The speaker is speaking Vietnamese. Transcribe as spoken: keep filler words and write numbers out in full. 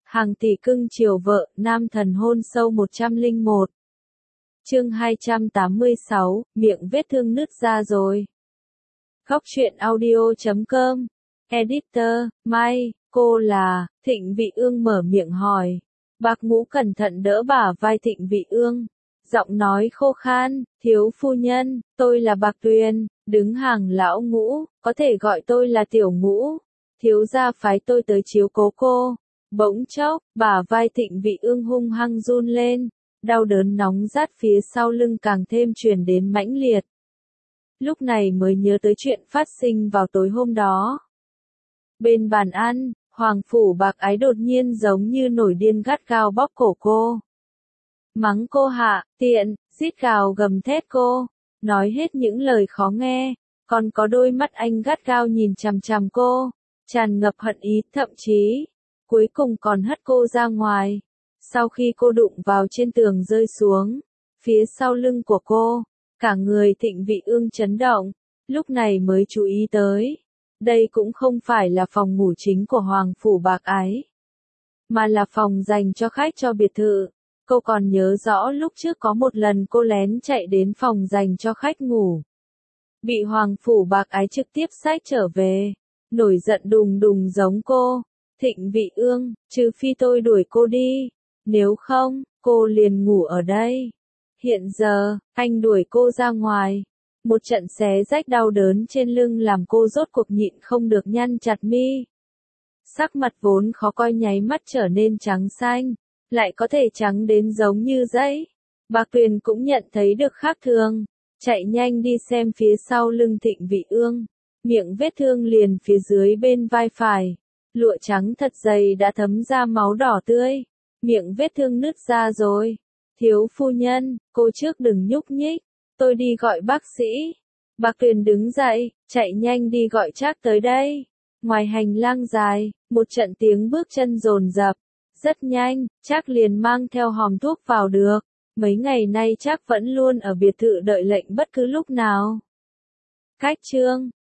Hàng tỷ cưng chiều vợ, nam thần hôn sâu một trăm lẻ một. Chương hai trăm tám mươi sáu, miệng vết thương nứt ra rồi. Góc truyện audio chấm com. Editor, Mai, cô là, Thịnh Vị Ương mở miệng hỏi. Bạc Ngũ cẩn thận đỡ bả vai Thịnh Vị Ương. Giọng nói khô khan, thiếu phu nhân, tôi là Bạc Tuyền, đứng hàng lão Ngũ, có thể gọi tôi là tiểu Ngũ. Thiếu gia phái tôi tới chiếu cố cô. Bỗng chốc, bả vai Thịnh Vị Ương hung hăng run lên, đau đớn nóng rát phía sau lưng càng thêm truyền đến mãnh liệt. Lúc này mới nhớ tới chuyện phát sinh vào tối hôm đó. Bên bàn ăn, Hoàng Phủ Bạc Ái đột nhiên giống như nổi điên gắt gao bóp cổ cô. Mắng cô hạ, tiện, rít gào gầm thét cô, nói hết những lời khó nghe, còn có đôi mắt anh gắt gao nhìn chằm chằm cô, tràn ngập hận ý, thậm chí cuối cùng còn hất cô ra ngoài. Sau khi cô đụng vào trên tường rơi xuống, phía sau lưng của cô, cả người Thịnh Vị Ương chấn động, lúc này mới chú ý tới. Đây cũng không phải là phòng ngủ chính của Hoàng Phủ Bạc Ái, mà là phòng dành cho khách cho biệt thự. Cô còn nhớ rõ lúc trước có một lần cô lén chạy đến phòng dành cho khách ngủ, bị Hoàng Phủ Bạc Ái trực tiếp xách trở về, nổi giận đùng đùng giống cô. Thịnh Vị Ương, trừ phi tôi đuổi cô đi, nếu không, cô liền ngủ ở đây. Hiện giờ, anh đuổi cô ra ngoài. Một trận xé rách đau đớn trên lưng làm cô rốt cuộc nhịn không được nhăn chặt mi. Sắc mặt vốn khó coi nháy mắt trở nên trắng xanh, lại có thể trắng đến giống như giấy. Bạc Tuyền cũng nhận thấy được khác thường, chạy nhanh đi xem phía sau lưng Thịnh Vị Ương. Miệng vết thương liền phía dưới bên vai phải. Lụa trắng thật dày đã thấm ra máu đỏ tươi, miệng vết thương nứt ra rồi. Thiếu phu nhân, cô trước đừng nhúc nhích, tôi đi gọi bác sĩ. Bạc Tuyền đứng dậy, chạy nhanh đi gọi Trác tới đây. Ngoài hành lang dài, một trận tiếng bước chân dồn dập. Rất nhanh, Trác liền mang theo hòm thuốc vào được. Mấy ngày nay Trác vẫn luôn ở biệt thự đợi lệnh bất cứ lúc nào. Cách chương